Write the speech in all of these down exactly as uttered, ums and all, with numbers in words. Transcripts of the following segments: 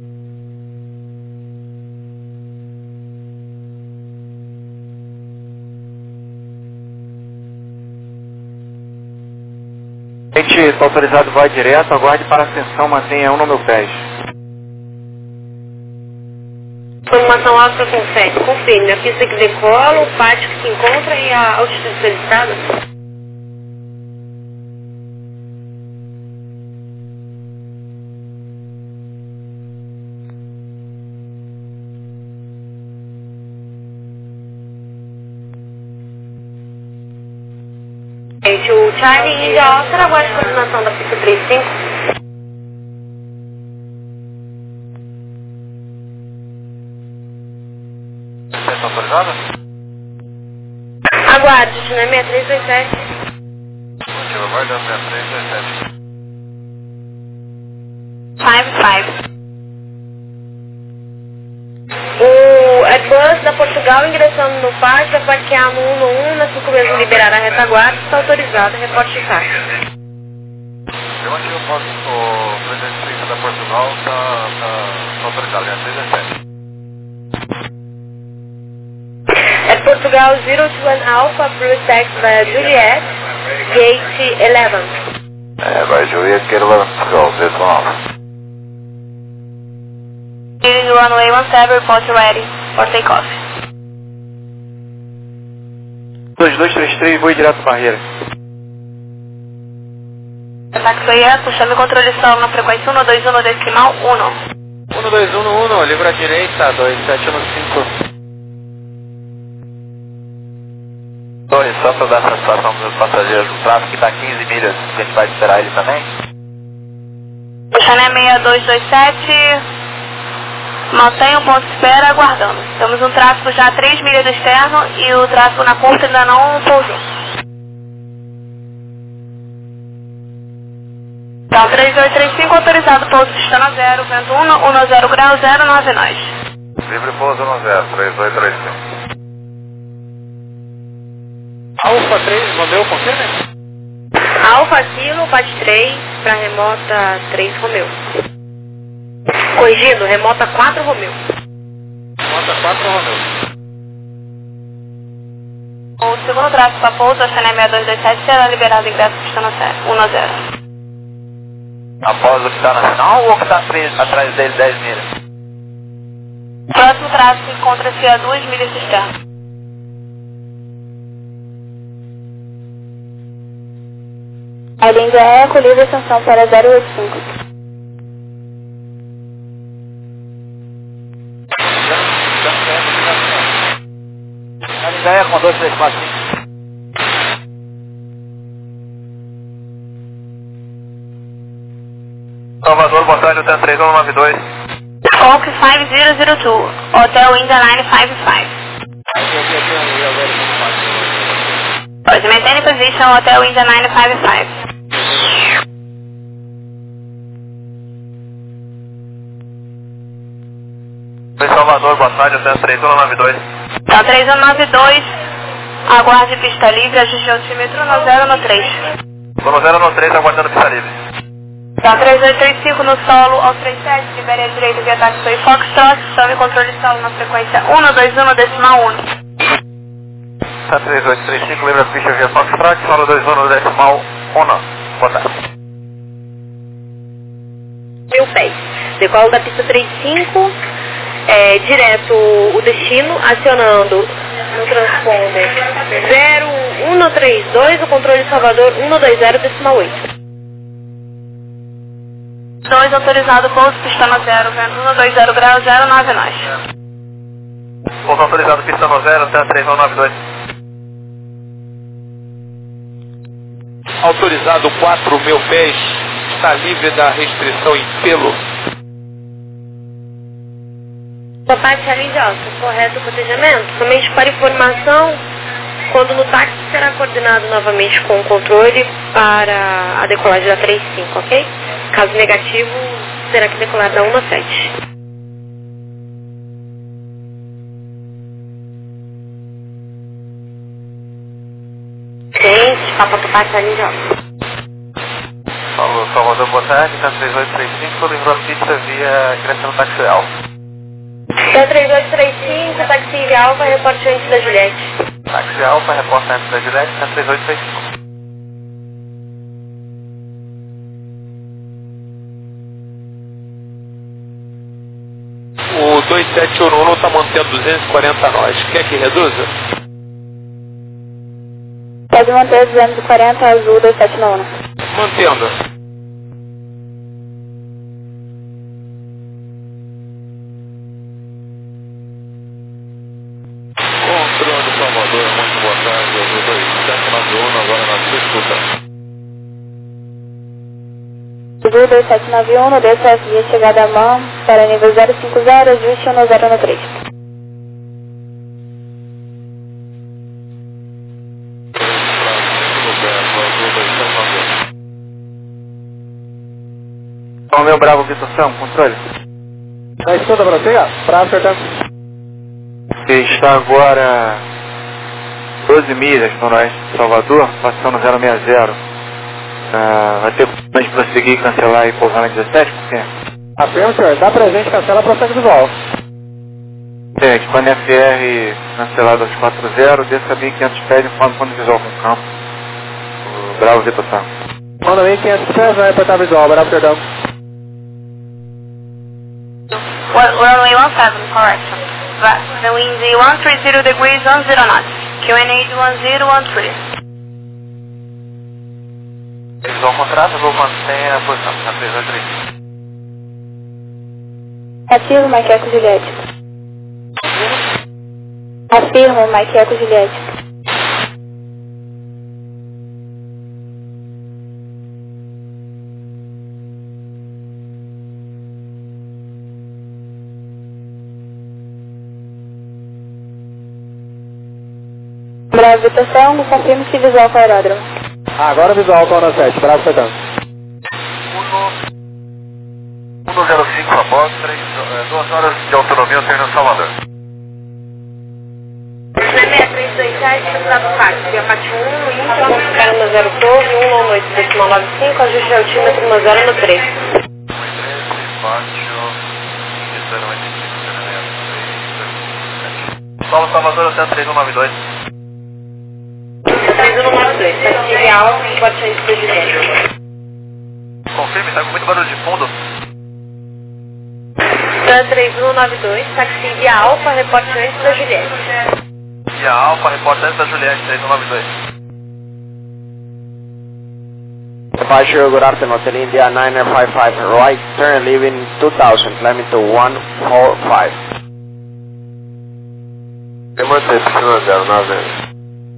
Gente, está autorizado, vai direto, aguarde para a ascensão, mantenha um no meu pés. Informação alta com sete, confirme a pista que decola, o pátio que se encontra e a altitude solicitada. Gente, o Charlie India Alta aguarde a coordenação da pista trinta e cinco. Está autorizado? Aguarde, destino é seis três dois sete. Motivo, aguardando seis três dois sete. cinco cinco. O Airbus da Portugal ingressando no pátio, vai parquear no um no um, na cinco mesmo liberar a retaguarda, está autorizado, reporte de carga. Eu acho que eu posso, o presidente da Portugal está tá, tá autorizado, é seis dois sete. At Portugal zero two one Alpha, Bruce X by Juliet, gate eleven. É, vai Juliet, gate eleven, Portugal, zero two one Alpha. Runway one seven, report ready for takeoff. dois dois três três, voo direto barreira. Taxiway, chame controle solo na frequência um dois um decimal um. um dois um um, livre à direita, dois sete um cinco. Torre, só para dar satisfação para os passageiros do tráfego que está a quinze milhas, a gente vai esperar ele também? Chané seis dois dois sete, mantenha o ponto de espera aguardando. Temos um tráfego já a três milhas do externo e o tráfego na curta ainda não pousou. Então, três dois três cinco autorizado, pouso pistona zero, vento um zero grau, zero nove nós. Livre pouso um zero, três dois três cinco. Alfa três, Romeu, confirme? Alfa Kilo, Pat três, para remota três Romeu. Corrigindo, remota quatro Romeu. Remota quatro Romeu. O segundo tráfego para pouso, a Chané seis dois dois sete, será liberado ingresso pistona um zero. Após o que está na final ou o que está atrás dele dez milhas? O próximo tráfego encontra-se a duas milhas do externo. Airbnb é acolhida a ascensão para zero oito cinco. Airbnb é com dois três quatro cinco. Salvador, boa tarde, hotel três um nove dois. Fox cinco zero zero dois, Hotel India Line cinco cinco. Pode maintain position, Hotel India Line cinco cinco. Oi, Salvador, boa tarde, hotel três um nove dois. Então, três um nove dois, aguarde pista livre, ajuste o altímetro no zero no três. Estou no zero no três, aguardando pista livre. Então, três dois três cinco no solo, ao trinta e sete, libere a direita via Taxiway Foxtrot, chame controle solo na frequência um dois um decimal um. Tá três dois três cinco, lembra a pista via Foxtrot, solo dois um decimal um. Boa tarde. Mil pés. Decolo da pista trinta e cinco, é, direto o destino, acionando no transponder zero um três dois, o controle de Salvador um dois zero decimal oito. dois autorizado, pouso, pistona zero, vento um dois zero grau, zero nove nós. Pouso autorizado, pistona zero, hotel três um nove dois. Autorizado quatro mil pés, está livre da restrição em pelo. Papai Charlie Delta, correto o cotejamento? Somente para informação, quando no táxi será coordenado novamente com o controle para a decolagem da trinta e cinco, ok? Caso negativo, terá que decolar da um sete. Gente, Papa Papai Charlie Delta. Falou. Salvador, boa tarde, tá três oito três cinco, livrou a pista via ingresso no táxi alfa. Tá três oito três cinco, táxi via Alfa, reporte antes da Juliette. Táxi alfa, reporta antes da Juliette, tá três oito três cinco. O dois sete um um está mantendo duzentos e quarenta nós. Quer que reduza? Pode manter duzentos e quarenta, azul dois sete um um. Mantendo. Controle Salvador, muito boa tarde, azul dois sete nove um, agora na sua escuta. Azul dois sete nove um, no D C S de chegada à mão, para nível zero cinco zero, ajuste um zero um três. Romeu Bravo, Vitor Sam, controle. Na escuta para você, para acertar. Você está agora doze milhas no oeste de Salvador, passando zero seis zero. Ah, vai ter como prosseguir, cancelar e pousar na dezessete, por quê? Afirma, senhor. Dá presente, cancela, prossegue visual. É, equipando F R cancelado dois quatro zero, desça mil e quinhentos pés, informa quando visual com o campo. O Bravo, Vitor Sam. Manda mil e quinhentos pés, vai apertar visual, Bravo, perdão. Runway one seven, correction. The wind one three zero degrees, one zero knots. Q N H one zero one three. Visual contrato, vou manter a posição, tá três oito três. Ativo, Mike Eco Juliette. Afirmo, Mike Eco Juliette. Bravo, Vitor, confirme se visual para o aeródromo. Agora visual para o sete, Bravo, perdão. um zero cinco a bordo, duas horas de autonomia, eu tenho no Salvador. seis três dois sete, Bravo Parque, via parte um, Y, Caramba zero torre, um oito decimal nove cinco, ajuste altímetro um zero no três. Solo Salvador, até três um nove dois. três um nove dois, táxi via Alfa, reporte antes da Juliette. Confirme, tá com muito barulho de fundo. três um nove dois, táxi via Alfa, reporte antes da Juliette. Via Alfa, reporte antes da Juliette, três um nove dois. Departure, good afternoon, Hotel India nine nine five five, right turn leaving two thousand, climbing to one four five. Eu manter piscina zero nove.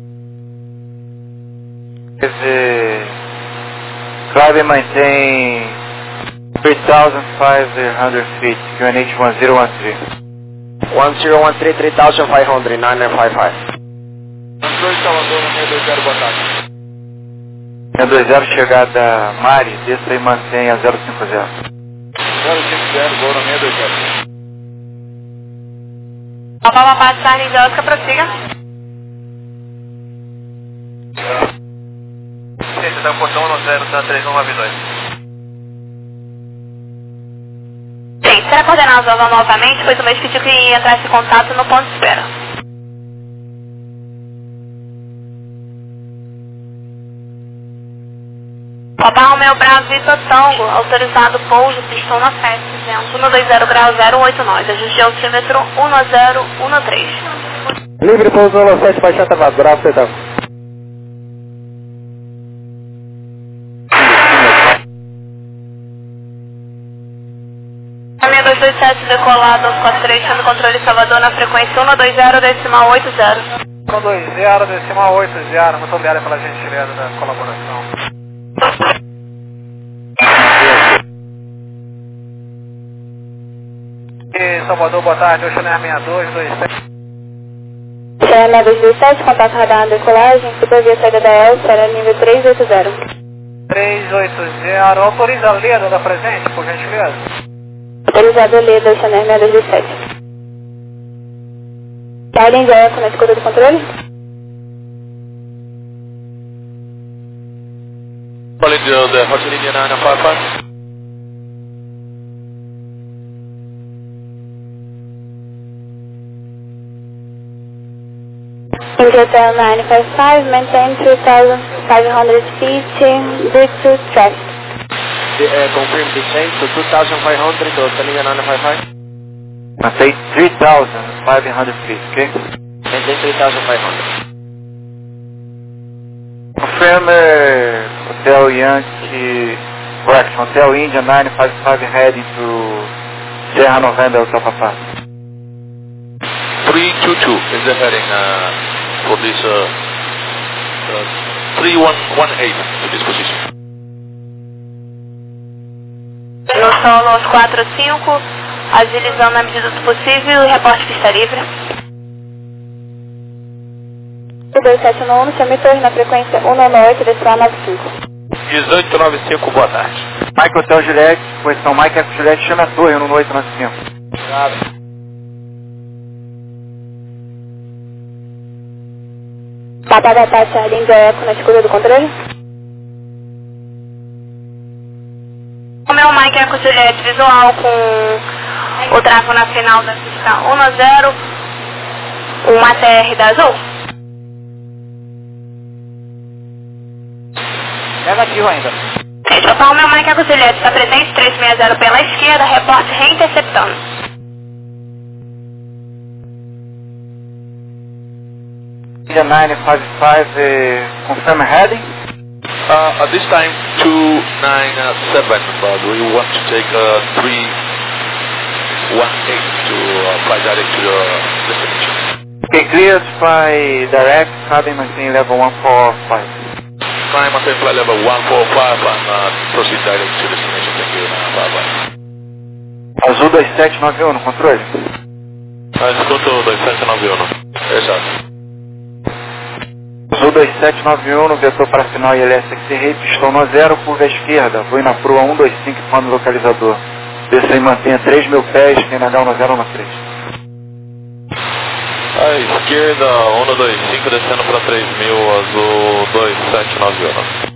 Quer dizer, Clive mantém three thousand five hundred feet, Q N H one zero one three. one zero one three, three thousand five hundred, nine nine five five. dois Salvador, seis dois zero, boa tarde. seis dois zero, chegada Mari, desça e mantém a zero cinco zero. zero cinco zero, voo no seis dois zero. Alfa passagem de Oscar, prossiga. Você está no portão no zero três um nove dois. Sim, será coordenar a zona novamente, pois o mês pediu que entrasse em contato no ponto de espera. Papa Romeu Bravo Vitor Tango, autorizado pouso, pistão na festa, um dois zero grau zero oito nove, ajuste altímetro um zero um três. Livre pouso no sete, baixar travado, Bravo, perdão. seis dois dois sete decolado, dois quatro três, chama controle Salvador na frequência um dois zero decimal oito zero. um dois zero decimal oito zero, muito obrigado pela gentileza da colaboração. E Salvador, boa tarde, Oceaner seis dois dois sete. Oceaner seis dois dois sete, contato radar na decolagem, supervia saída da Elsa, era nível três oito zero. três oito zero, autoriza a Leda da presente, por gentileza. Autorizado a Leda, Oceaner seis dois dois sete. Karen já na escuta do controle? Calling the, the Hotel India nine five five. Hotel nine five five, maintain three thousand five hundred feet, Bluetooth traffic. The, uh, confirm the change to two thousand five hundred to Hotel India nine five five. Maintain three thousand five hundred feet, okay? Maintain three thousand five hundred. Confirm uh, Hotel Yankee, correction, Hotel India nine five five heading to Sierra November Hotel Papa. three two two is the heading uh, for this uh, uh, three one one eight to this position. No solo quatro cinco, agilizando na medida do possível, reporte pista livre. dois sete nove um, chame torre na frequência um nove oito, decimal nove cinco. dezoito noventa e cinco, boa tarde. Mike Hotel Juliette, posição Mike Eco Juliette, chama a torre no oito nove cinco. Obrigado. Papa da Tati, Arlindo Eco, na escuta do controle. O meu Mike Eco Juliette, visual com o tráfego na final da pista um nove zero, uma T R da Azul. Negativo ainda. Total, o meu Mike Eco Juliette está presente, trezentos e sessenta pela esquerda, reporte reinterceptando. India nine five five, uh, confirm heading. Uh, at this time, two nine seven, but we want to take uh, three one eight to uh, fly direct to the destination. Okay, clear to fly direct, cabin maintain level one four five. Climb maintain flight level one four five and uh, proceed direct to destination. Thank you. Uh, bye bye. Azul dois sete nove um, no controle. Uh, escuto dois sete nove um. Exato. Azul dois sete nove um, no vetor para final I L S X R, pistão no zero, curva à esquerda, vou na proa um dois cinco, comando localizador. Desça e mantenha três mil pés, tem na H um zero um três. À esquerda, um dois cinco, descendo para três mil, azul dois sete nove um.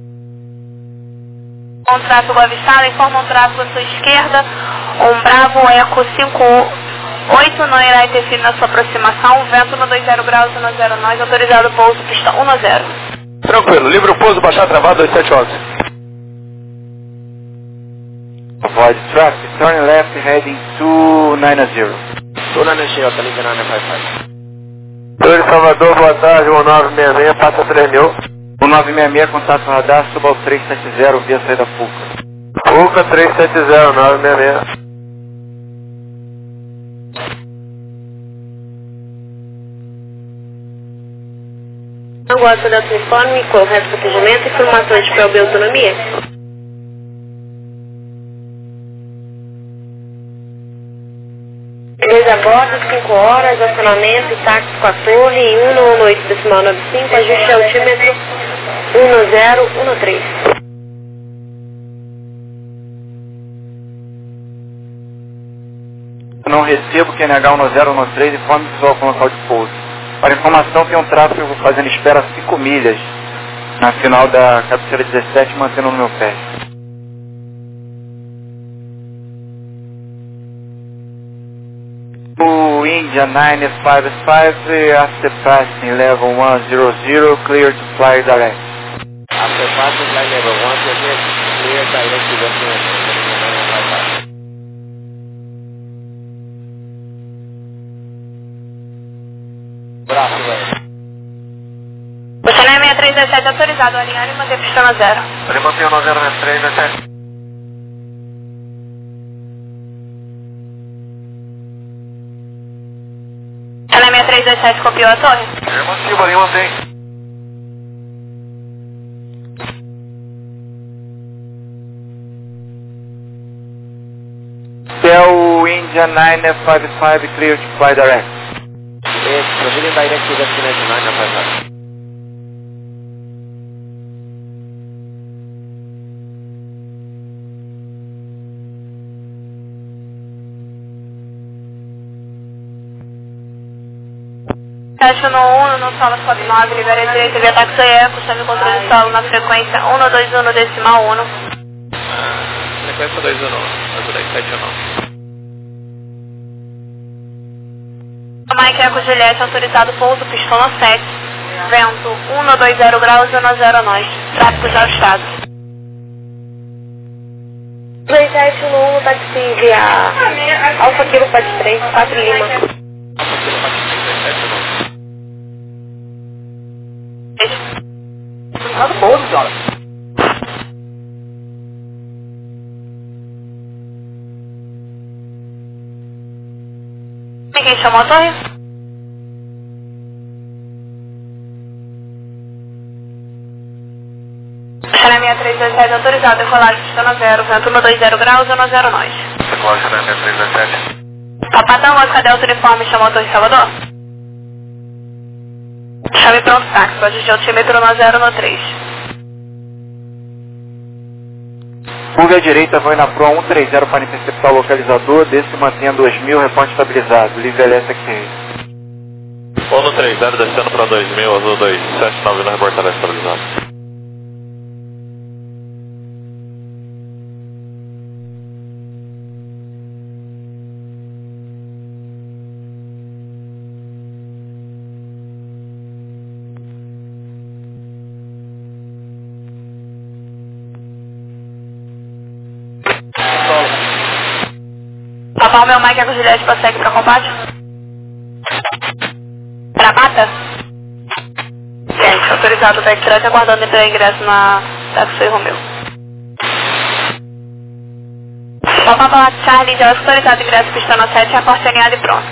Um tráfego avistado, informa um tráfego à sua esquerda, um Bravo Eco cinco oito não irá interferir na sua aproximação, vento no dois zero graus, um zero nove, autorizado o pouso, pista um zero. Tranquilo, livre o pouso, baixar travado, dois sete onze. Avoid traffic, turn left heading two nine zero. two nine zero, Hotel India nine five five. Torre Salvador, boa tarde, um nove seis seis, passa três mil. um nove seis seis, contato radar, suba ao três sete zero, via saída Fuca. Fuca três sete zero, nove seis seis. Não gosta da sua uniforme, correto protegimento, informações de prova e autonomia. Beleza a bordo, cinco horas, acionamento, táxi com a torre, um nove oito, decimal nove cinco, ajuste altímetro um zero um três. Não recebo Q N H um zero um três, informe visual com local de pouso. Para informação, tem um tráfego fazendo espera cinco milhas na final da cabeceira dezessete, mantendo no meu pé. O India nine five five, after passing level one zero zero, clear to fly direct. After passing flight level one zero zero, clear direct to destination. Braço, velho. O Channel seis três sete autorizado, alinhar e manter pista no zero. Ele mantém o um zero três sete. Channel seis três sete copiou a torre. Ele mantém, o Bolinho mantém. Hotel India nine five five, clear to fly direct. Yes, proceeding direct to destination nine five five. sete um um, no solo Fox nove, libera direita via táxi eco, chave controle de solo na frequência um dois um decimal um. Frequência dois um um, azul dez sete um. Mike Eco Juliette, autorizado pouso, pistola sete, vento um dois zero graus, um zero nós, tráfego já ajustado. dois sete um um, táxi via Alfa Kilo Pat três, quatro Lima. Alfa Kilo Pat três, dois sete um. Autorizado pouso, senhora. Ninguém chamou a torre? China seis dois sete autorizado, decolagem pistona zero, vento um dois zero graus, um zero nós. Decolagem China seis dois sete. Papatão, cadê o uniforme? Chamou a torre Salvador? Chame pronto, táxi, pode ir altímetro no zero no três. Curva à direita, vai na Pro um três zero para interceptar o localizador, desce mantendo dois mil, reponte estabilizado, livre L S X R. um no três zero, descendo para dois mil, azul dois sete nove, no reportar estabilizado. Papão, meu Mike Eco Juliette, prossegue para combate. Pra mata? Gente, autorizado o Tech aguardando entrar ingresso na Taxi Romeo. Papão, Charlie, já autorizado ingresso pistona sete, reporte alinhado e pronto.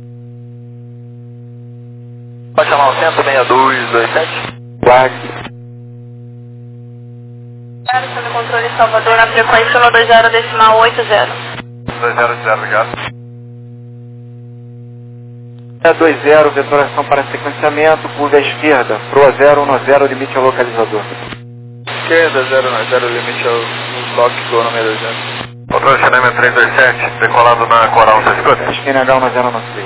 Pode chamar o centro seis dois dois sete. Flag. Sob controle de Salvador, na frequência um dois zero decimal oito zero. dois zero zero, ligado. É dois zero, vetoração para sequenciamento, curva à esquerda, Pro zero um zero, limite ao localizador. Esquerda, zero um zero, limite ao estoque do número dois zero. Controle China três dois sete, decolado na Coral, você escuta? N H um zero um três.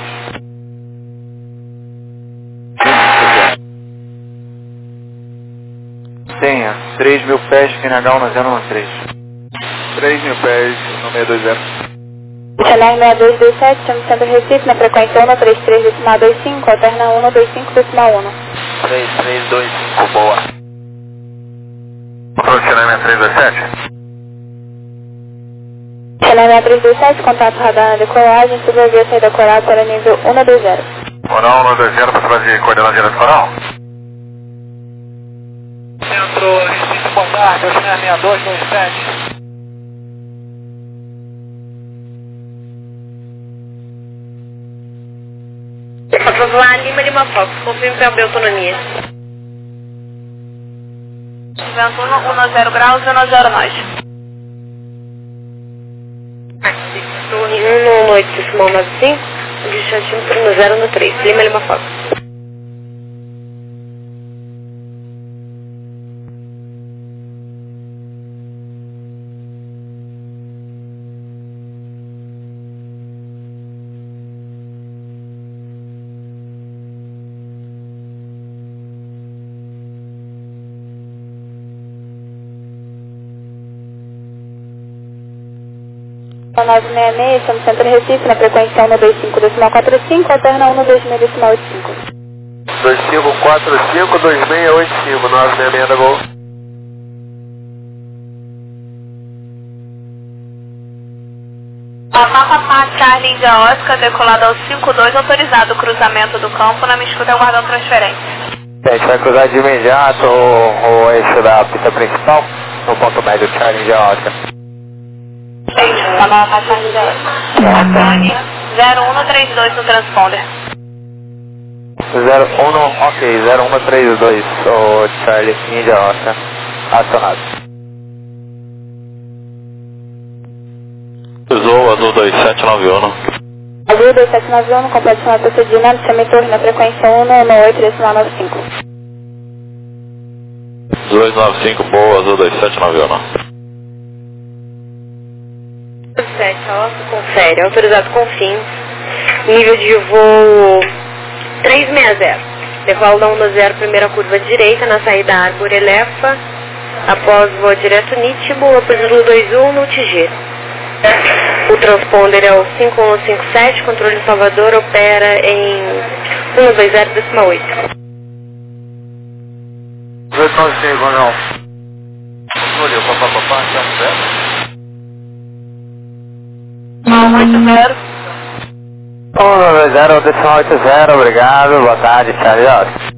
Tenha, três mil pés, N H um zero um três. três mil pés, no seis dois zero. China seis dois dois sete, estamos sendo Recife na frequência um três três decimal dois cinco, alterna um dois cinco decimal um. três três dois cinco, boa. Controle China três dois sete. China seis três dois sete, contato radar na decolagem, sobrevia saída coral para nível um dois zero. Coral um dois zero, para trazer coordenada direto coral. Centro Recife, boa tarde, é o China seis dois dois sete. Vamos lá, Lima Lima Fox, confirme para abrir autonomia. Vento um zero graus, um zero nós. Torre um oito decimal nove cinco, distante no zero no três, Lima Lima Fox. nove seis seis, estamos centro Recife, na frequência um dois cinco decimal quatro cinco, alterna um dois seis decimal oito cinco. dois cinco quatro cinco, dois seis oito cinco, nove seis seis da Gol. Papapá, Charlie India Oscar, decolado ao cinco dois, autorizado o cruzamento do campo, na minha escuta aguardando transferência. A gente vai cruzar de imediato o, o eixo da pista principal, no ponto médio, Charlie India Oscar. Papapá, Charlie India Oscar. zero um três dois no transponder. zero um, ok, zero um três dois, o Charlie India Oscar, acionado. Cruzou azul dois sete nove um. Azul dois sete nove um, competição procedimento, chame torre na frequência um um oito decimal nove cinco. dois nove cinco, boa, azul dois sete nove um. sete, ó, confere, autorizado com fins. Nível de voo três seis zero. Decola da onda zero, primeira curva direita, na saída Arbor Elefa. Após voo direto Nitibo, após Zulu dois um no T G. O transponder é o cinco um cinco sete, controle Salvador, opera em um dois zero décima oito. Controle, o papapá, então zero. um oito zero. um dois zero décima oito zero, obrigado, boa tarde, Charlie Oscar.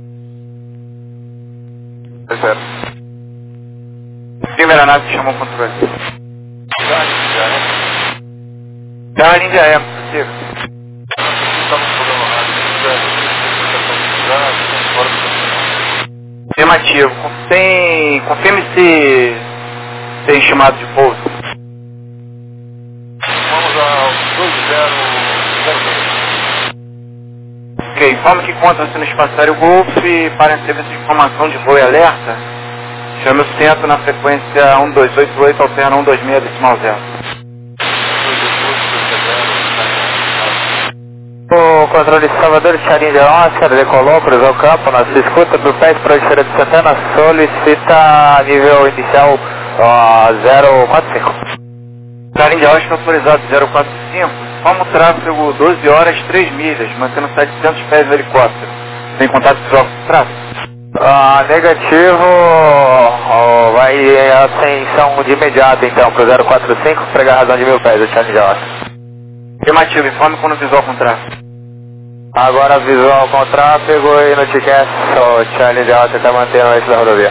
Zero. Primeira nave que chamou o controle. Darling já é, possível. Afirmativo. Tem... Confirme se tem chamado de pouso. Vamos ao dois zero zero seis. Ok, informe que encontra-se no espaço aéreo Golf para serviço de informação de voo e alerta. Chame o centro na frequência um dois oito oito, alterna um dois seis decimal zero. O controle de Salvador, Charinho de Oscar, decolou, cruzou o campo, na sua escuta do pé para a Feira de Santana, solicita nível inicial uh, zero quatro cinco. Charinho de Oscar autorizado zero quatro cinco, como tráfego doze horas três milhas, mantendo setecentos pés no helicóptero. Tem contato visual com o tráfego? Ah, negativo, oh, vai a ascensão de imediato então para o zero quatro cinco, pregar a razão de mil pés, o Charinho de Oscar. Afirmativo, informe quando visual com tráfego. Agora visual com tráfego e no ticket, o Charlie de Oscar está mantendo a da rodovia.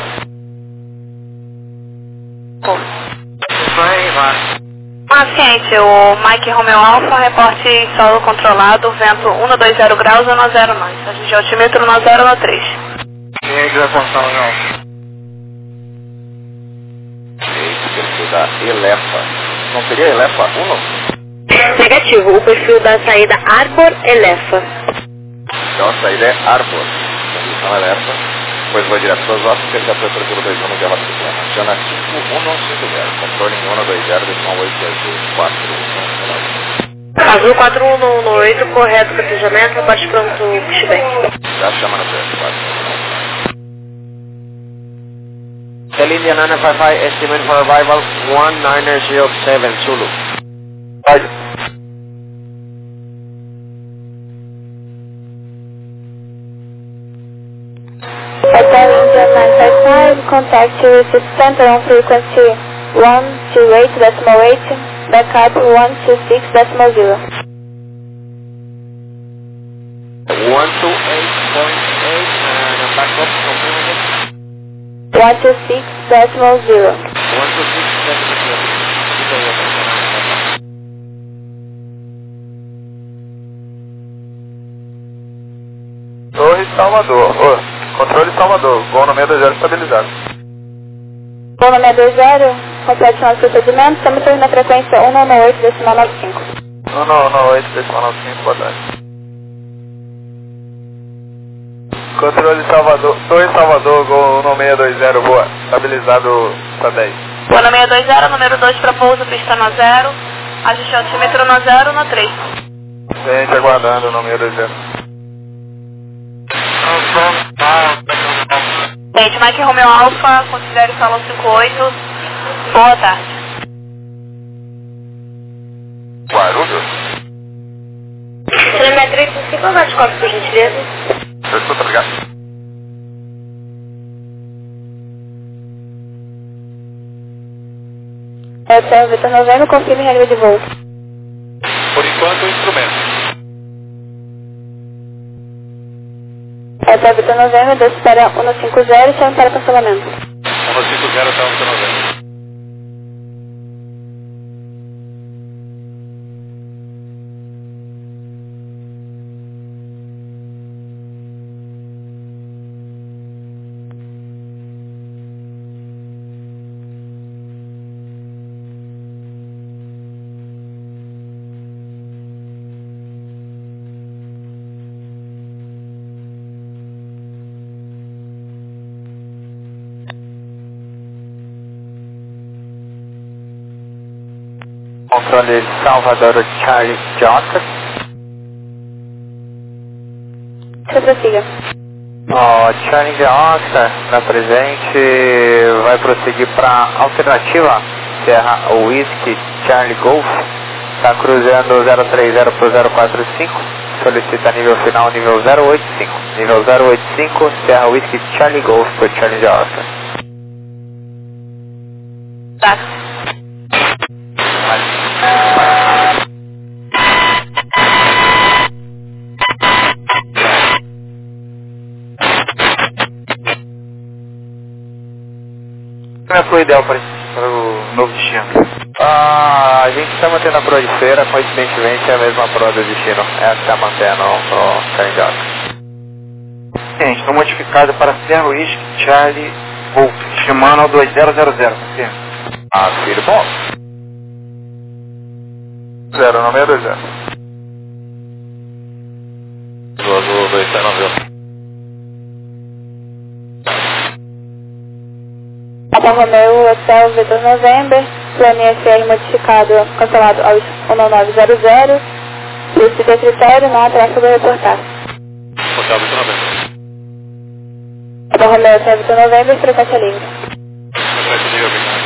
Paciente, o Mike Romeo Alpha, reporte solo controlado, vento um dois zero graus, um zero nós. A gente é altímetro um zero um três. Quem é que vai contar ou não? Perfil da Elefa. Não seria Elefa um? Negativo, o perfil da saída Arbor Elefa. Então a saída é Arbor. Condição Elefa. Depois vai direto para os ossos, que ele já foi para o dois um de Rota do Plano. Aciona cinco um cinco zero. Controle em um dois zero, decimal oito azul quatro um. Azul quatro um um oito, correto cotejamento, parte pronto, pushback. Já chama no preço, quatro. Tell India nine five five, estimate for arrival one nine zero seven, Zulu. Pode. Hotel India nine five five, contact receipt center on frequency one two eight decimal eight, backup one two six decimal zero. one two eight point eight and backup confirming it. one two six decimal zero. one two six decimal zero. Torre Salvador, oh, controle Salvador, voo no seis dois zero estabilizado. Voo no seis dois zero, complete nosso procedimento, estamos na frequência um nove oito decimal nove cinco. um nove oito decimal nove cinco, boa tarde. Controle Salvador, Torre Salvador, voo no seis dois zero, boa, estabilizado para dez. Voo no seis dois zero, número dois para pouso, pista no zero, ajuste altímetro no zero, no três. Gente aguardando no seis dois zero. Gente, Mike Romeo Alpha, considere salão cinco oito, boa tarde. Guarulhos? Telemetria cinco abaixo, qual por gentileza? Eu estou ligado. Hotel Vitor Novembro, confirme regra de voo. Por enquanto, o instrumento. Hotel Vitor Novembro, desce para um cinco zero e chama para cancelamento. um cinco zero até um novembro. Controle Salvador, Charlie de Oscar. prossiga. Ó, Charlie Oscar, na presente, vai prosseguir para alternativa, Serra Whisky Charlie Golf, está cruzando zero três zero para zero quatro cinco, solicita nível final nível zero oito cinco, nível zero oito cinco, Serra Whisky Charlie Golf por Charlie Oscar. Tá. Como é que foi o ideal para, para o novo destino? Ah, a gente está mantendo a proa de feira, coincidentemente é a mesma proa do destino. Essa está mantendo o Charlie Sim, estou modificado para Serra Whisky Charlie Golf, chamando ao dois zero zero zero. Sim. Ah, filho, bom. zero nove seis dois zero. Azul dois zero nove. Alfa Romeo Hotel Vitor November, plano I S R modificado, cancelado ao um nove zero zero, lista de critério, não atrasa do reportar. Hotel Vitor November. Alfa Romeo Hotel Vitor November, frequência livre. Frequência livre, obrigado.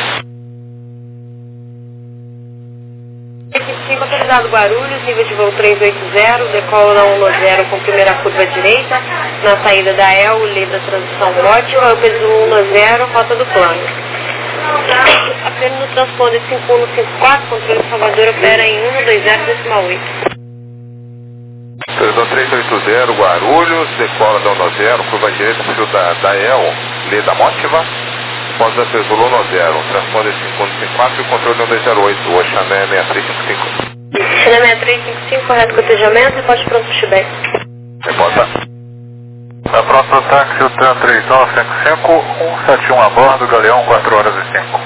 cinco autorizado Guarulhos, nível de voo trezentos e oitenta, decola na cento e dez com primeira curva direita, na saída da E L, lida transição ótima, eu peso cento e dez, rota do plano. Apelo no transponder cinco um cinco quatro, controle de Salvador opera em cento e vinte decimal oito. Perdão, trezentos e oitenta, Guarulhos, decola da cento e dez, curva direita, fio da, da E L, lida mótiva. Pousa Pesul cento e zero, transponder cinco um cinco quatro e controle cento e zero oito, Oxané seis três cinco cinco. Oxané seis três cinco cinco, correto cotejamento, reporte pronto para o Chibé. Reporta. Está pronto para o táxi, o TRAN três nove cinco cinco, um sete um a bordo, Galeão quatro horas e cinco.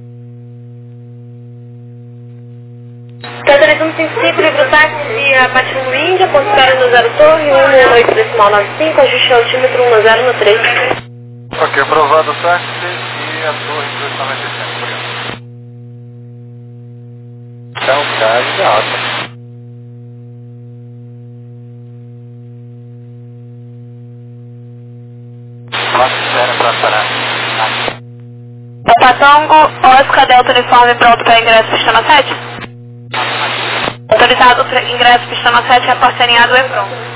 TRAN três um cinco cinco, livre o táxi via Patinho Índia, ponto espera no zero torre, cento e oito decimal nove cinco, ajuste altímetro cento e no três. Ok, aprovado o táxi e a torre trezentos e noventa e cinco, obrigado. Então, Charlie Oscar. Quanto espera para parar? Patongo, Oscar Delta Uniforme pronto para ingresso pistona sete? Autorizado para ingresso pistona sete, a porta alinhado e pronto.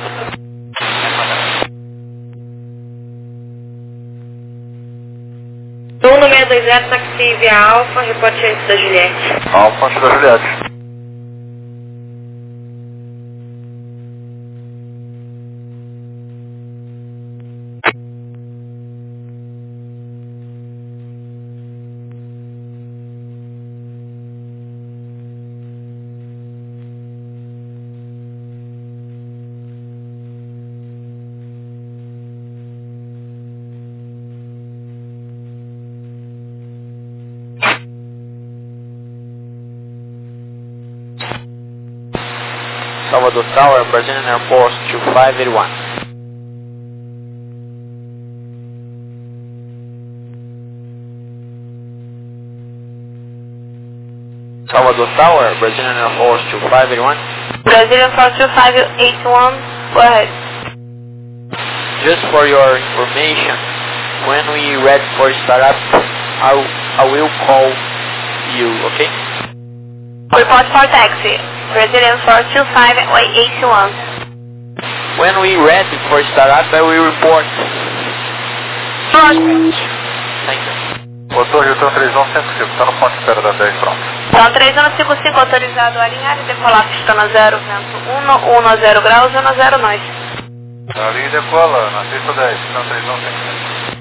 Turno seis dois zero, táxi via Alfa, reporte antes da Juliette. Alfa, antes da Juliette. Salvador Tower, Brazilian Air Force two five eight one. Salvador Tower, Brazilian Air Force two five eight one. Brazilian Force two five eight one, go ahead. Just for your information, when we ready for startup, I, I will call you, okay? Report for taxi, Brazilian Force two five eight one. When we ready for startup, I will report. Thank you. O torre, o TRAN três um cinco cinco, está no ponto de espera da dez, pronto. Então, três um cinco cinco autorizado a alinhar e decolar pistona zero, vento um, um zero graus, um zero nós. Ali decola, na pista dez, TRAN três um cinco cinco.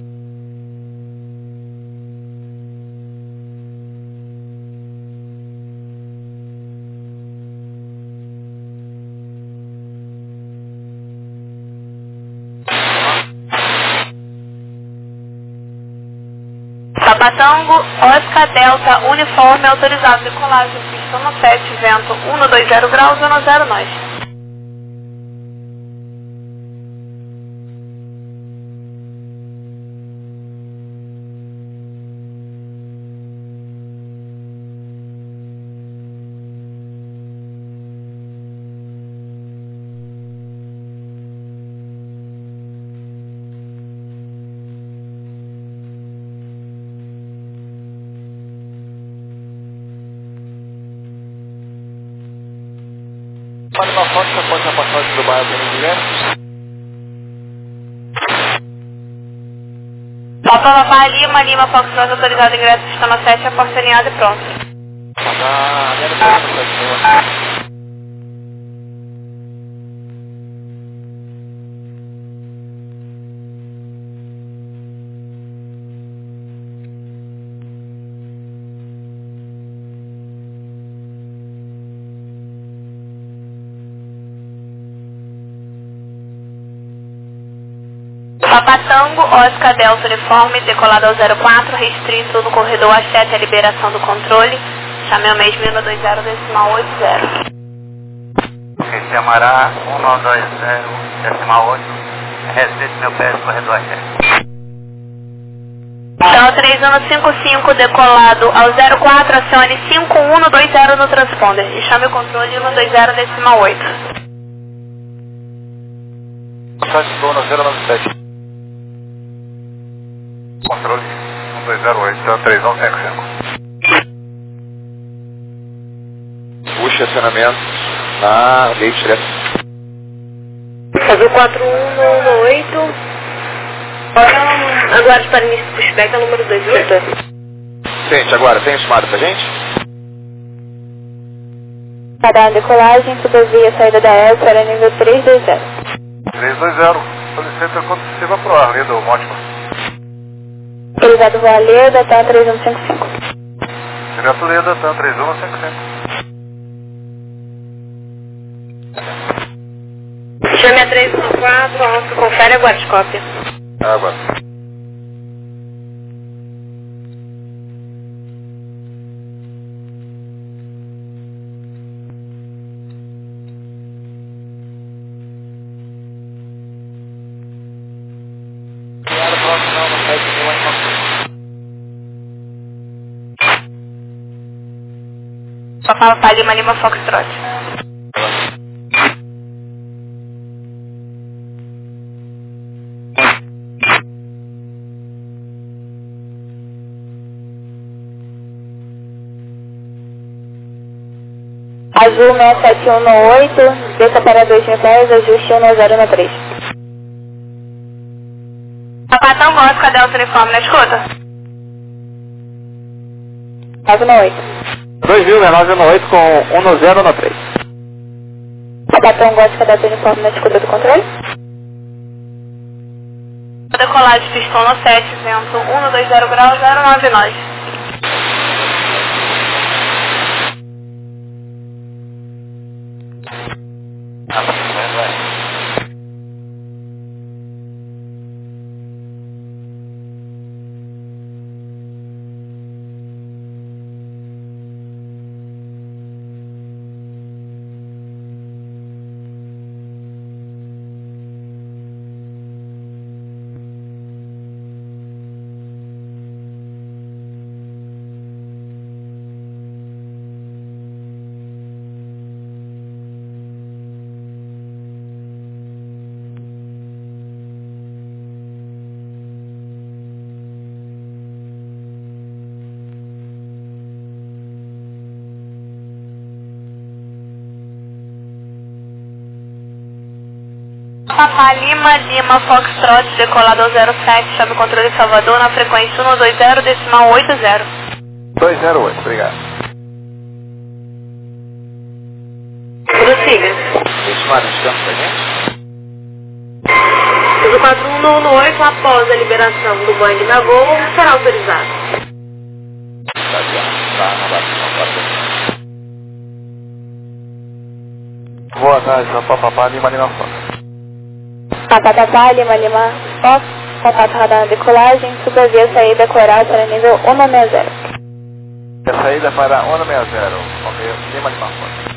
Patongo, Oscar Delta Uniforme autorizado decolagem pistona sete, vento um dois zero graus, um zero nós. Lima Lima Fox, após a passagem do bairro Benito Guilherme. Papa Papá Lima, Lima Fox Trot, autorizado ingresso sistema sete, a porta alinhada e pronto. Ah, agora está no sete. Papa Tango, Oscar Delta Uniforme, decolado ao zero quatro, restrito no corredor A sete, a liberação do controle. Chame ao mesmo um dois zero decimal oito zero. Esse Amará um nove dois zero decimal oito, respeito meu pé do corredor A sete. Então, três um cinco cinco, decolado ao zero quatro, acione cinco um dois zero no transponder. E chame o controle um dois zero decimal oito. Passagem do zero nove sete. Controle um dois zero oito, três um cinco cinco. O estacionamento na gate direto. Fazer quatro um nove oito. Agora para início do pushback é o número dois, diretor. Gente, agora, tem chamado pra gente? Para a decolagem, subvia saída da E L para nível três dois zero. três dois zero, solicita quando possível pro ar, ali do Monte. Autorizado voo Leda, tá três um cinco cinco. Direto Leda, tá três um cinco cinco. Chame a três um quatro, Alfa, confere a guarda-cópia. Água. Só fala para Lima, Lima Foxtrot. Azul seis sete um oito, desça para dois mil pés, ajuste um zero no três. Papatão Oscar Delta Uniforme, na escuta? nove um oito. dois mil nove um oito com um zero no três. Papatão Gótica Delta Uniforme na escuta do controle. Decolagem pistão no sete, vento um dois zero grau, zero nove nove. Papá Lima, Lima Foxtrot, decolado ao zero sete, chame o controle de Salvador na frequência um dois zero decimal oito zero. dois zero oito, obrigado. Prossiga. Tem chamado de campo pra gente? Tudo quatro um nove oito, após a liberação do Boeing da Gol, será autorizado. Tá adiante, tá, não bate, não bate. Boa tarde, Papapá Lima Lima Fox. Papatapá, Lima Lima Fox, contato radar na decolagem, subvia saída coral para nível um seis zero. A saída para um seis zero, Lima Lima Fox.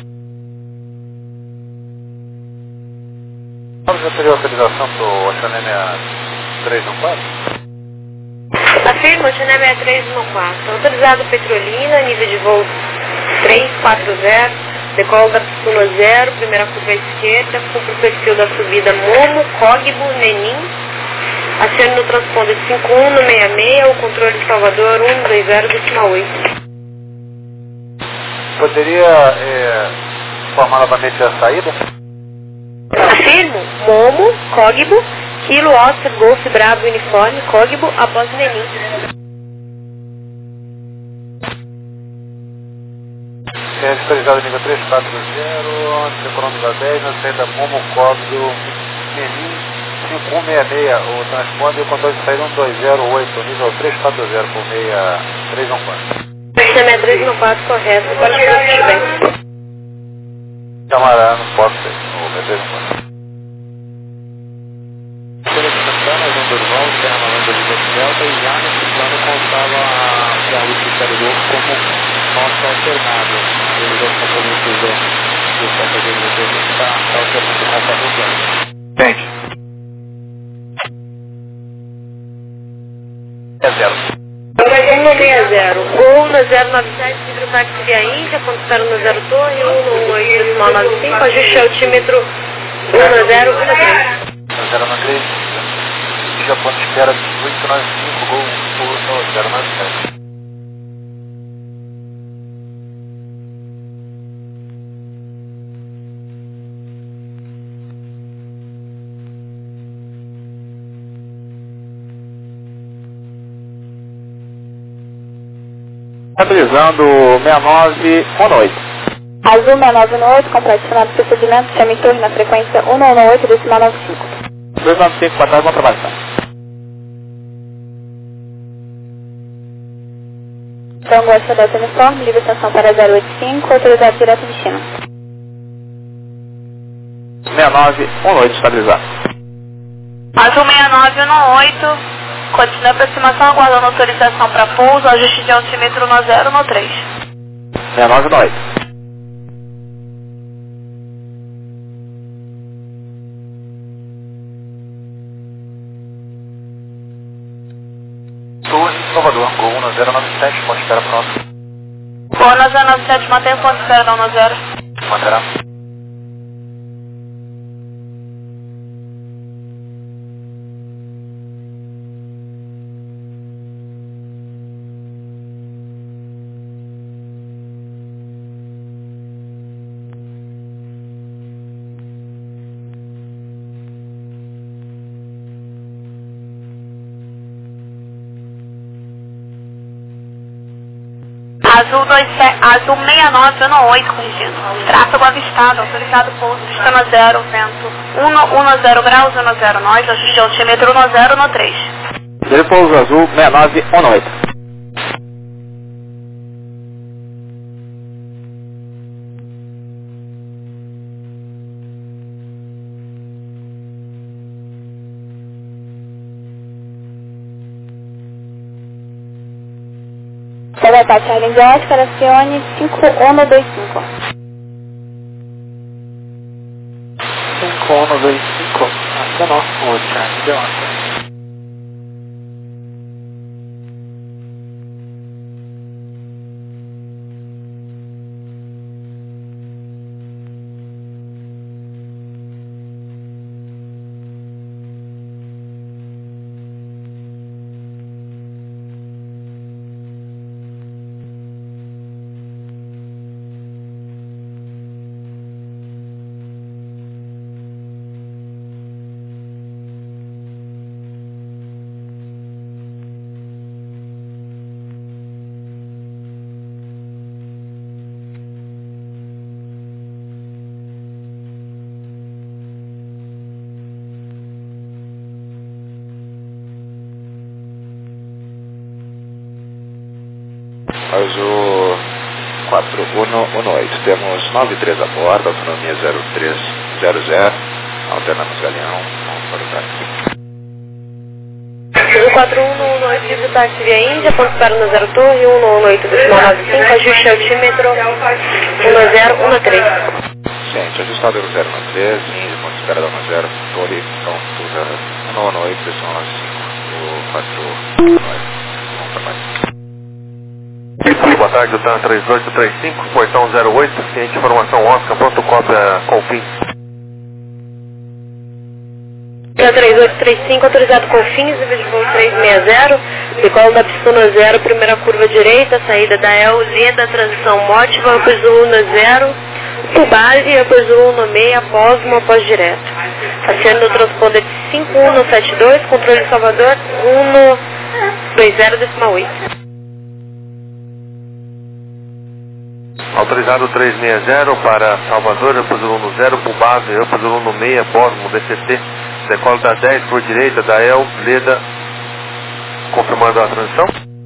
Vamos já ter autorização para o Oceanemia três um quatro? Afirma, Oceanemia três um quatro, autorizado Petrolina, nível de voo três quatro zero, decola da Pistuna zero, primeira curva à esquerda, cumpre o perfil da subida Momo, Cogbo, Nenim, acione no transponder cinco um no seis seis, o controle de Salvador um dois zero decimal oito. Poderia é, informar novamente a saída? Afirmo, Momo, Cógibo, Kilo, Oscar, Golf, Bravo, Uniforme, Cógibo, após Nenim. É autorizado nível três quatro zero, sincronizado dez, na saída Momo, Cógibo, Nenim, cinco um seis seis, o transponder e o controle de saída um dois zero oito, nível três quatro zero por seis três um quatro. Sistema três um quatro, correto, pode prosseguir. Camará, não pode ser, o B três um quatro. Santana, João Durval, Serra Malandra de Delta, e já nesse plano constava a Carlos Carregou como nosso alternado. Eles os compromissos do, do passageiro do T V está alternando conforme o plano. Gente. É zero. um seis zero, Gol na zero nove sete, hidrotáxi via Índia, ponto zero no zero Torre, um um oito, decimal nove cinco, ajuste altímetro um zero um três. zero nove três, Japão espera oito nove cinco, Gol no zero nove sete. Estabilizando seis nove um oito. Azul seis nove um oito, compartilhamento do procedimento, chame em torre na frequência um um oito, decimal nove cinco. dois nove cinco, para trás, bom trabalho. Tango Alfa Delta Uniforme, livre extensão para zero oito cinco, autorizado direto destino. seis nove um oito, estabilizado. Azul seis nove um oito, continua a aproximação, aguardando autorização para pouso, ajuste de altímetro no zero no três. seis nove um oito. Torre, Salvador, Gol no zero nove sete, pode espera pronto. Gol na zero nove sete, mantém o ponto de espera não no zero. Manterá. Azul, dois, Azul seis nove um oito, corrigindo. Tráfego avistado, autorizado pouso, sistema zero, vento um um zero graus, um zero nós, ajuste de altímetro um zero no três. Ele pouso azul seis nove um oito. Salvatore Charlie de Oscar, acione cinco um dois cinco. cinco um dois cinco, acionou o Charlie de Oscar. Azul quatro um um oito, temos nove três a bordo, autonomia zero três zero zero, alternamos Galeão, vamos para o táxi. Azul quatro um um oito, hidrotáxi via Índia, ponto espera no zero Torre, um um oito, decimal nove cinco, ajuste altímetro um zero um três. Gente, ajustado no zero no três, Índia, ponto espera da um zero, Torre, pronto, um um oito, decimal nove cinco, quatro um oito, vamos trabalhar. Boa tarde, o TAN três oito três cinco, portão zero oito, ciente informação Oscar, pronto cópia Confins. TAN três oito três cinco, autorizado Confins, nível de voo três seis zero, decola da pista zero, primeira curva direita, saída da L Z, da transição Morte, vamos para o zero, Por base, eu pus o um no meio, após uma após direto. Acionando o transponder de cinco um no sete dois, controle Salvador, um no dois zero decimal oito. Autorizado trezentos e sessenta para Salvador, eu pus o um no zero, por base, eu pus o um no meio, Bosmo, D C T, decolo da dez por direita, da El, Leda, confirmando a transição.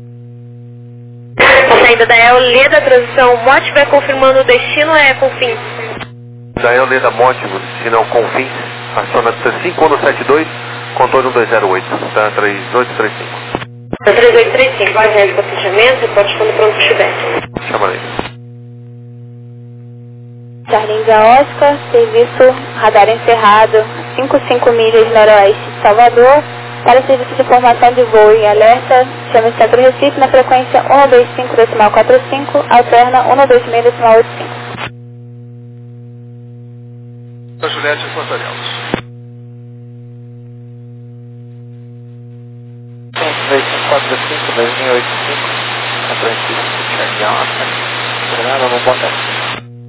Saída da El, Leda, transição, Mote vai confirmando o destino, é Confins. Da El, Leda, Mote, destino é o Confins, aciona cinco um no sete dois, contorno um dois zero oito, tá três oito três cinco. Tá três oito três cinco, vai realizar o planejamento, pode quando pronto estiver. Chama aí. Jardim Oscar, serviço radar encerrado, cinco cinco milhas noroeste de Salvador, para serviço de formação de voo e alerta, chama Centro Recife na frequência um dois cinco decimal quatro cinco, alterna um dois seis decimal oito cinco. Juliette e Santarellos. dois cinco quatro cinco, dois mil e oitenta e cinco, Francisco Jardim Oscar, Fernando no Botafogo.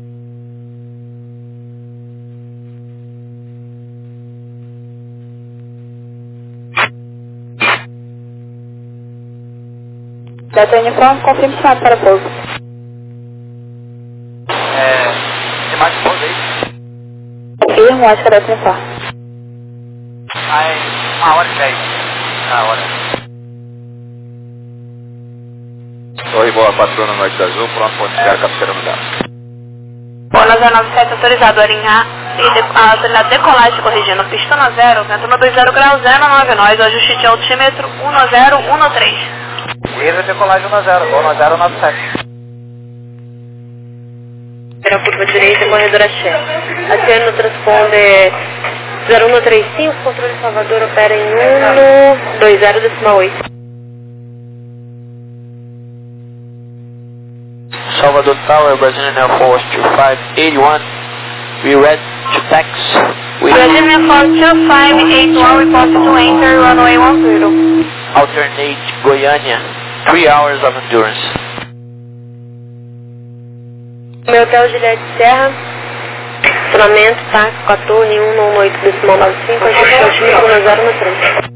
Data Uniform, confirme chamado para pouso. É, tem mais pouso aí? Confirmo, acho que é Data Uniform. Aí, uma hora e dez. Ah, hora. Oi, boa patrona Noite Azul, pronto para iniciar a captura no dado. Boa zero nove sete, autorizado a alinhar e de, a autorizado decolagem corrigindo pista no zero, vento no dois zero grau zero nove nós, ajuste de altímetro um zero um três. Erro decolagem um zero, um zero nove sete. Era curva direita, corredor Axé. Acione no transponder zero um três cinco, controle Salvador opera em um dois zero decimal oito. Salvador Tower, Brazilian Air Force two five eight one. We read to taxi. We Brazilian Air Force two five eight one reports to enter runway one zero. alternate Goiânia, three hours of endurance. Meu hotel Juliette Serra, estacionamento, táxi com a torre um um oito decimal nove cinco, ajuste altímetro um zero no trânsito.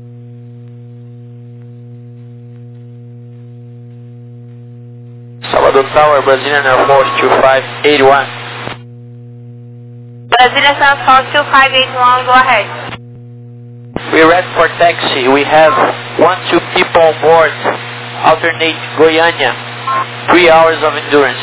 Salvador Tower, Brazilian Air Force two five eight one. Brazilian Air Force two five eight one, go ahead. We read for taxi. We have one, two people on board. Alternate Goiânia, three hours of endurance.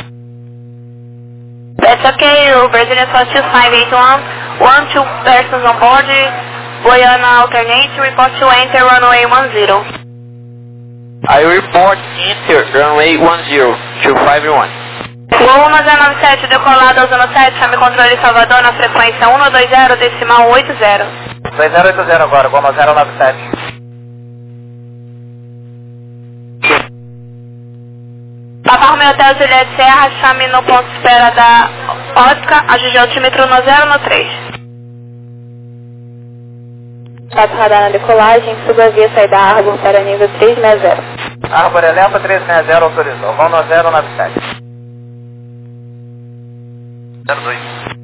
That's okay, o Brazilian Air Force two five eight one, one, two persons on board, Goiânia alternate, report to enter runway one zero. I report enter runway one zero, two five one. Voo um zero nove sete, decolado ao zero sete, chame controle Salvador na frequência um dois zero decimal oito zero. dois zero oito zero agora, Goma zero nove sete. Papa Romeo Hotel Juliette Serra, chame no ponto de espera da Oscar, ajuste altímetro no zero no três. Status radar na decolagem, suba via saída Arbor para nível três seis zero. Arbor Eleva três seis zero autorizou, vamos no zero nove sete. zero dois.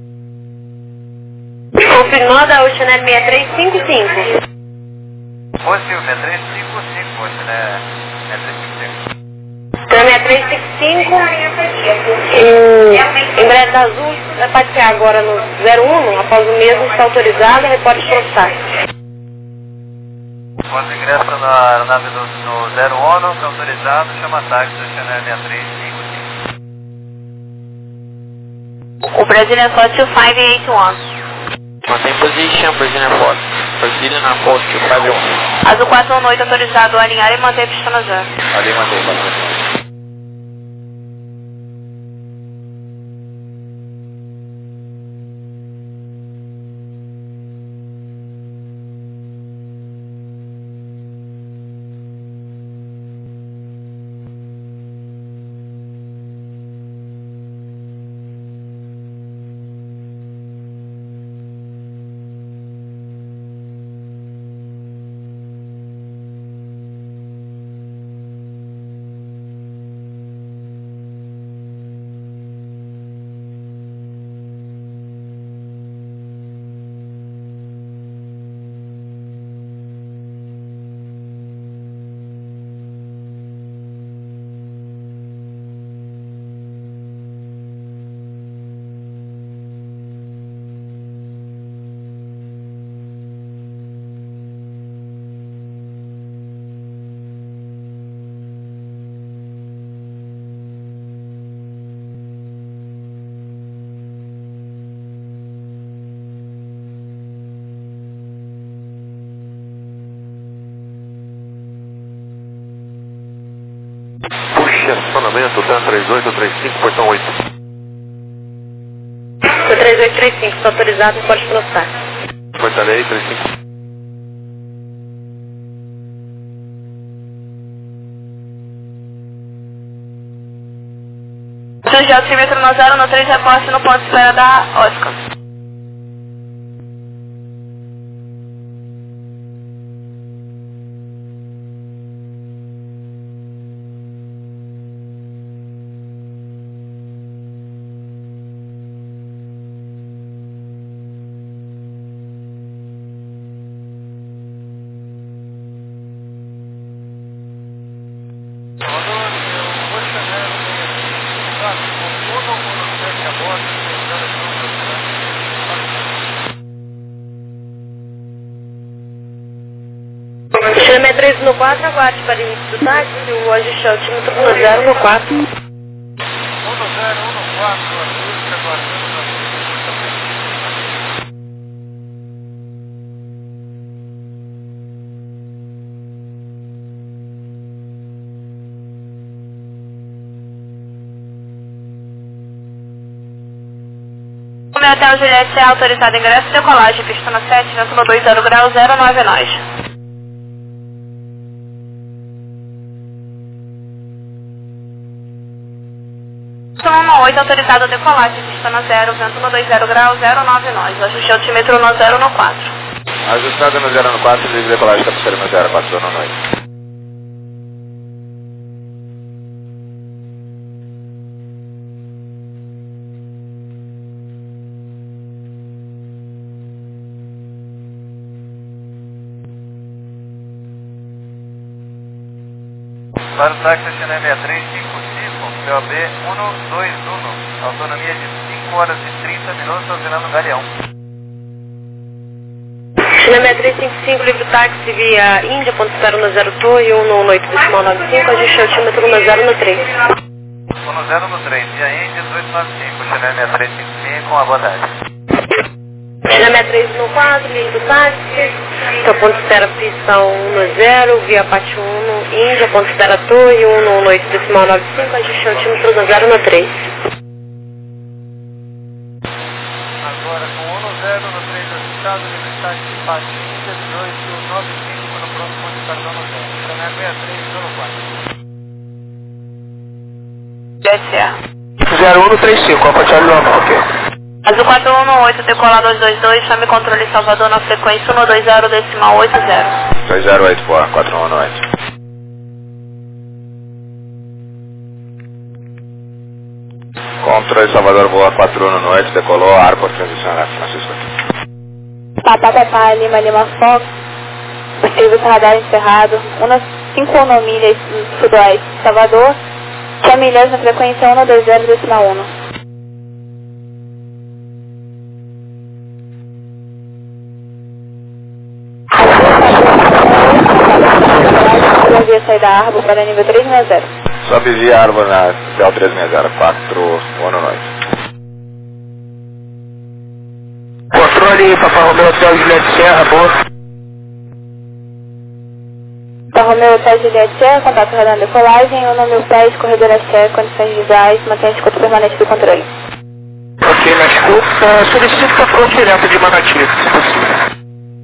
Confirmada a Oceaner seis três cinco cinco. Positivo, seis três cinco cinco, Oceaner seis três cinco cinco. Então, seis três cinco cinco, em, em Breda Azul, vai passear agora no zero um, após o mesmo está autorizado, reporte processado. Quando ingressa na nave do, do zero um, está autorizado, chama táxi do Chanel seis três cinco cinco. O Brazilian Force two five eight one. Mantém position, Brazilian Force. Brazilian Force two five eight one. Azul quatro um oito autorizado a alinhar e manter a pista no zero. Ali mantém, mantém. Puxa, acionamento, TAM três oito três cinco, portão oito. três oito três cinco, está autorizado e pode prostar. Portalei, três cinco. Surgiu altímetro no zero no três, reposte no ponto de espera da Oscar. Chame três no quatro, aguarde para início do táxi, o ajuste altímetro no zero no quatro. um no zero, um no quatro, ajuste aguardando na O meu hotel Juliette é autorizado ingresso e decolagem, pista no sete, vento no dois zero grau zero nove nós. um oito autorizado decolagem, pista no zero, vento no dois zero grau zero nove nós. Ajuste altímetro no zero no quatro. Ajustado no zero no quatro, desde decolagem, captura no zero quatro no noite. Para o táxi China seis três cinco cinco, P O B um dois um, autonomia de cinco horas e trinta minutos, auxiliando o Galeão. China seis três cinco cinco, livre táxi via Índia, ponto espera no zero Torre, um no oito decimal nove cinco, ajuste altímetro no zero no três. um no zero no três, via Índia dezoito nove cinco, China seis três cinco cinco, uma boa tarde. China seis três no quatro, livre táxi, então ponto espera pista um no zero, via Pátio um, Índia, ponto espera Torre, um no oito decimal nove cinco, ajuste altímetro no zero no três. Agora com um no zero no três ajustado, livre táxi Pátio Índia dezoito nove cinco, no pronto ponto de cartão no zero. China seis três no quatro. zero um no três cinco, a partir do ok. Azul quatro um no oito, decolar dois dois dois, chame controle Salvador na frequência um no dois zero decimal oito zero. dois zero oito, boa, quatro um no oito. Controle Salvador, boa, quatro um no oito, decolou, Airport, transição left, Francisco. Papá, Papá, Lima, Lima, Fox, serviço radar encerrado, umas cinco milhas sudoeste, Salvador, cem milhas na frequência um no dois zero decimal um. Via sair da Árvore para nível três seis zero. Sobe via Árvore na Del três seis zero, quatro um no noite. Controle, Papa Romeu, Hotel Juliette Serra, boa. Papa Romeu, Hotel Juliette Serra, contato radar decolagem, um no mil pés, corredor Axé, condições visuais, mantém a escuta permanente do controle. Ok, na escuta, solicito a fronte direta de Manati, se possível.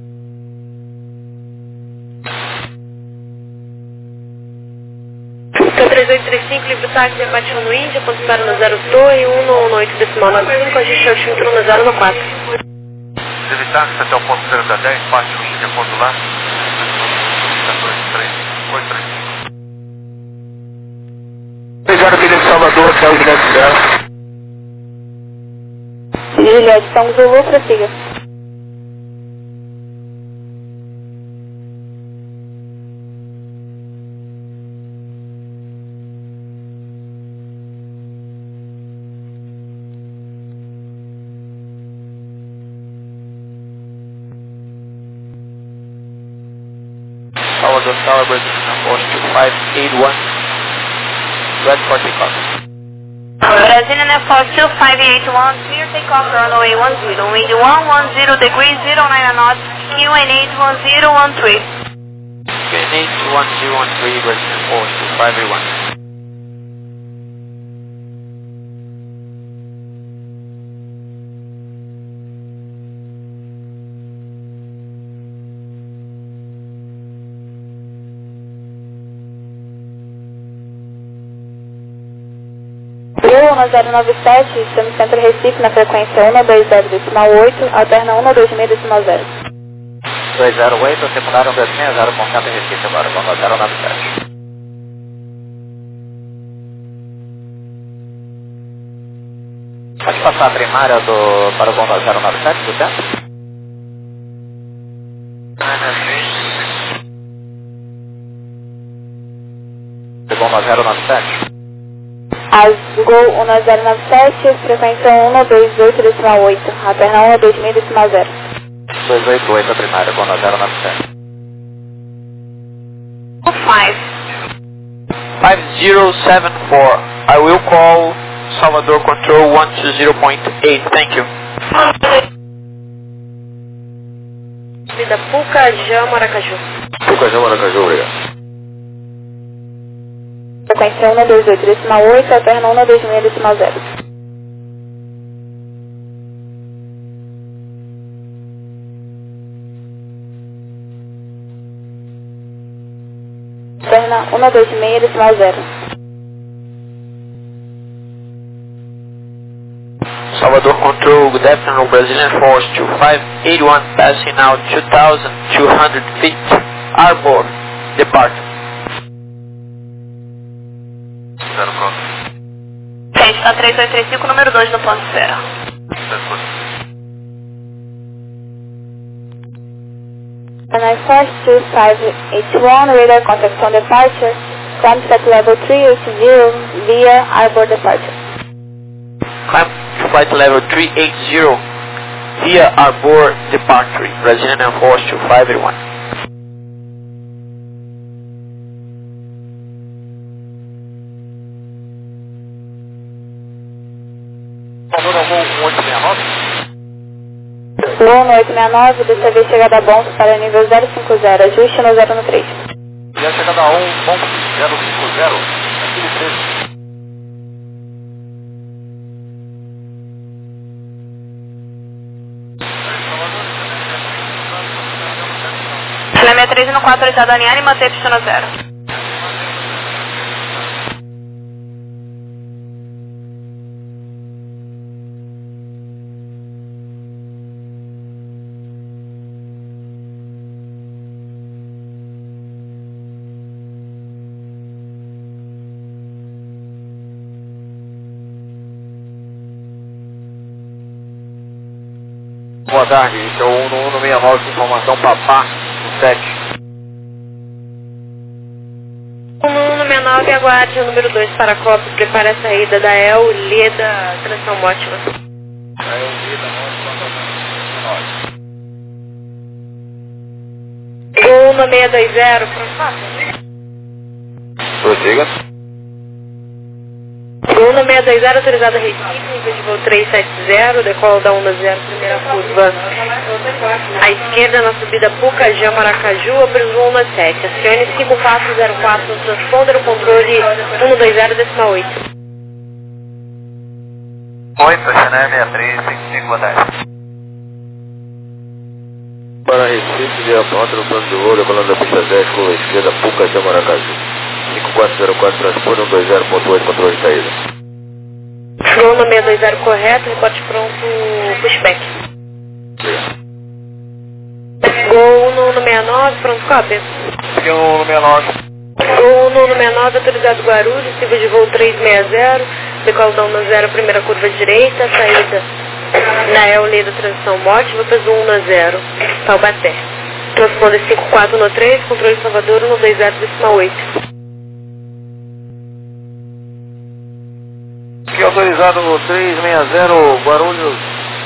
três oito três cinco, livre táxi, abate um no Índia, ponto espera no zero Torre, um no oito decimal nove cinco, ajuste altímetro no zero no quatro. Livre táxi até o ponto zero da dez, parte um Índia, ponto lá. três zero bilhete de Salvador, Hotel Juliette Serra. Juliette, São Zulu, prossiga. Salvador Tower, Brasília, Post five eight one, ready for takeoff. Brazilian Air Force two five eight one, clear takeoff runway one zero, wind one one zero degrees, zero nine knots, Q N eight one zero one three. Q N eight one zero one three, Brazilian Force two five eight one. um zero nove sete, estamos no Centro Recife na frequência um dois zero decimal oito, alterna um dois seis decimal zero. dois zero oito, secundário um dois seis zero, com Centro Recife agora, um zero nove sete. Pode passar a primária do, para o Bomba zero nove sete, do centro? Do Bomba zero nove sete? Azul um zero nove sete, frequência um dois oito decimal oito, alterna um dois seis decimal zero. dois oito oito a primária, Bomba zero nove sete. five. five zero seven four. I will call Salvador Control one two zero point eight. Thank you. Vida Pucajã, Maracaju. Pucajã, Maracaju, obrigado. Frequência um dois oito decimal oito, alterna um dois seis decimal zero. Alterna um dois seis decimal zero. Salvador Control, good afternoon, Brazilian Force two five eight one, passing out two thousand two hundred feet, Arbor, departure. Zero pronto. Está três oito três cinco, número dois no ponto zero. Nine Force two five eight one, radar contact on departure, climb set level three eight zero via Arbor departure. Climb flight level three eight zero via Arbor departure, Brazilian Air Force two five eight one. Por favor, ao voo um oito seis nove. Voo no oito seis nove, dessa vez chegada a bom para nível zero cinco zero, ajuste no zero três. E a chegada a um, bom zero cinco zero, aquele três. Filé três no quatro, autorizado a alinhar e manter pista no zero. Boa tarde, esse é o um um seis nove, informação Papá, sete. um um seis nove, aguarde o número dois para a cópia, prepara a saída da El Leda, tração Mótima. Aí eu vi da nossa, um um seis dois zero, pronto. Prossiga. um um seis dois zero, autorizado a Recife, nível de voo trezentos e setenta, decola da um zero, primeira curva à esquerda na subida Pucajã, Maracaju, abre o voo um sete, acione cinco quatro zero quatro no transponder, o controle um dois zero decimal oito. oito, Chanel sessenta e três, cinco cinco, boa tarde. Para Recife, via ponta no plano de voo, decolando da pista dez, curva esquerda, Pucajã, Maracaju. cinco quatro zero quatro, transponder um dois zero ponto oito, controle de saída. Voo no seis dois zero correto, reporte pronto, pushback. Gol um um seis nove, pronto, cópia. Aqui um seis nove. Gol um um seis nove, autorizado Guarulhos, nível de voo trezentos e sessenta, decola da um zero, primeira curva direita, saída na El Leda, transição Mótima, peso um zero, Taubaté. Transponder cinco quatro no três, controle Salvador um dois zero decimal oito. Aqui autorizado trezentos e sessenta, Guarulhos.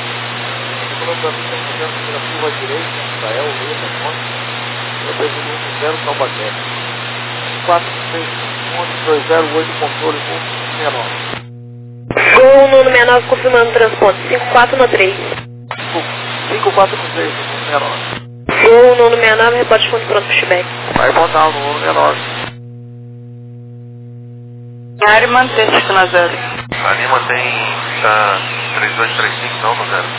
Pela curva direita, Israel, Leda, Monte. Eu peso um zero, Taubaté. quatro seis um dois zero oito, controle um seis nove. Gol um um seis nove, confirmando o transporte, cinco quatro no três. cinco quatro três, um seis nove. Gol um um seis nove, reporte ponto pronto, pushback. Vai botar no um seis nove. Área manter pista na zero. Ali mantém tá, três dois três cinco, não, no zero.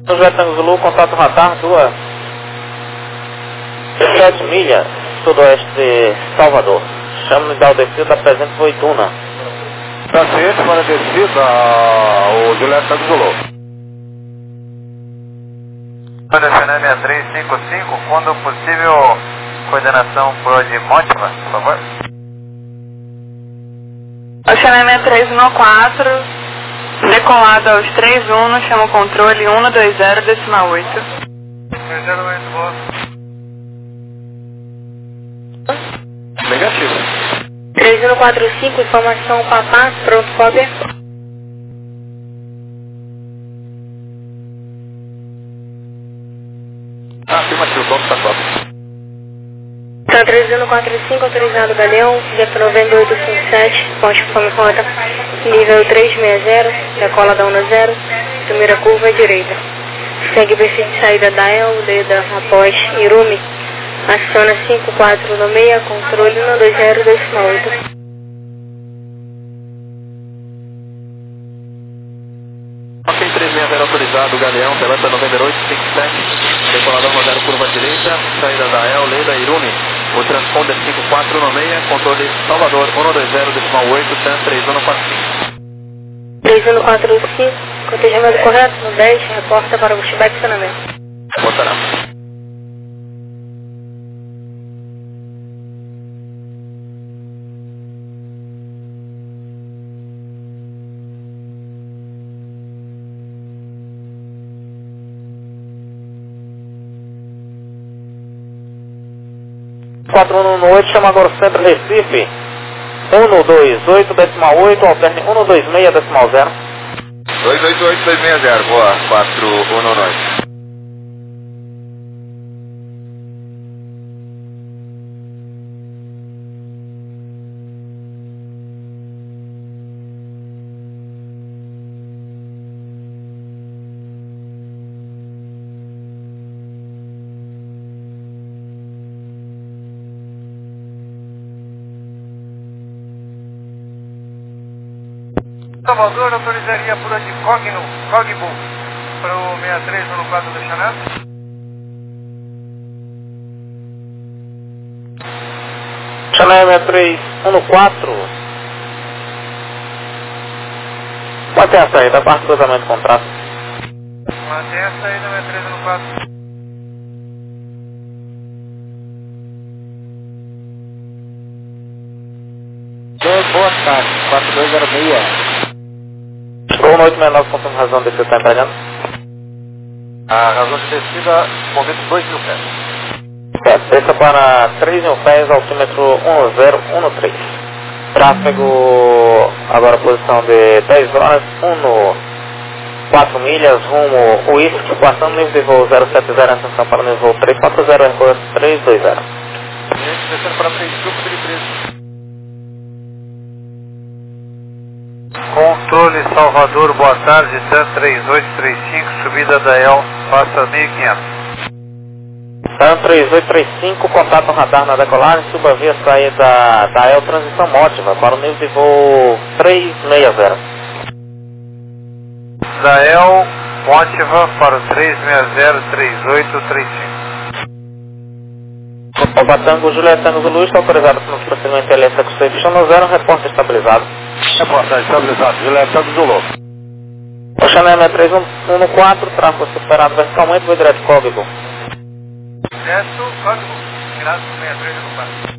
Juliette Tango Zulu, contato radar, duas sete milhas, sudoeste de Salvador. Chama-me da descida da presente Voituna. Tá ciente para a descida, o Juliette Tango Zulu. Descendo seis três cinco cinco, quando possível, coordenação por de Motiva, por favor. Oceano seis três um quatro, decolado aos três um, chama o controle um dois zero, decimal oito. dois zero oito, boa. Negativo. três um quatro cinco, informação Papá, pronto, cópia. Ah, afirmativo, pronto, tá cópia. Então, três um quatro cinco, autorizado Galeão, D F nove oito cinco sete, ponte conforme conta, nível três seis zero, decola da um zero, primeira curva à direita. Segue o perfil de saída da E L, Leda, após Irumi, aciona cinco quatro no seis, controle um dois zero, decimal oito. Ok, três seis zero autorizado, Galeão, Pelota nove oito cinco sete, decolador rodado curva à direita, saída da E L, Leda, Irumi. O transponder cinco quatro no seis, controle Salvador um dois zero, decimal oito, T A M três um quatro cinco. três um quatro cinco, cotejamento correto no dez, reporta para o Bushback estacionamento. Reportará. quatro um no oito, chama agora o centro Recife. um dois oito, decimal oito, alterne um dois seis, decimal zero. dois oito oito dois seis zero, boa, quatro um no oito. Salvador, autorizaria por de Cogno, Cogbo para o seis três um quatro do Chanel. Chanel seis três um quatro. Mantém a saída, parte do cruzamento de contrato. Mantém a saída seis três um quatro. Boa tarde, quatro dois zero seis. Gol no oito seis nove, confirma a razão de que você está entregando. A razão de descida, momento dois mil pés. Certo, desça para três mil pés, altímetro um zero um três. Tráfego, agora posição de dez horas, um quatro milhas, rumo Whisky, passando nível de voo zero sete zero, atenção para o nível voo três quatro zero, recurso três dois zero. Gente, descendo para frente, grupo de preço. Controle Salvador, boa tarde, T A M três oito três cinco, subida da E L, passa mil e quinhentos. T A M três oito três cinco, contato radar na decolagem, suba via saída da E L, transição Motiva, para o nível de voo três seis zero. Da E L, Motiva para o três seis zero três oito três cinco. Opa Tango, Juliette Tango Zulu, está autorizado para o procedimento L S Execution no zero, reporte estabilizado. Reportagem estabilizado, Juliette Tango Zulu. Oceano seis três um quatro, tráfego superado verticalmente, vou direto Código. Resto, código, graças seis três um quatro.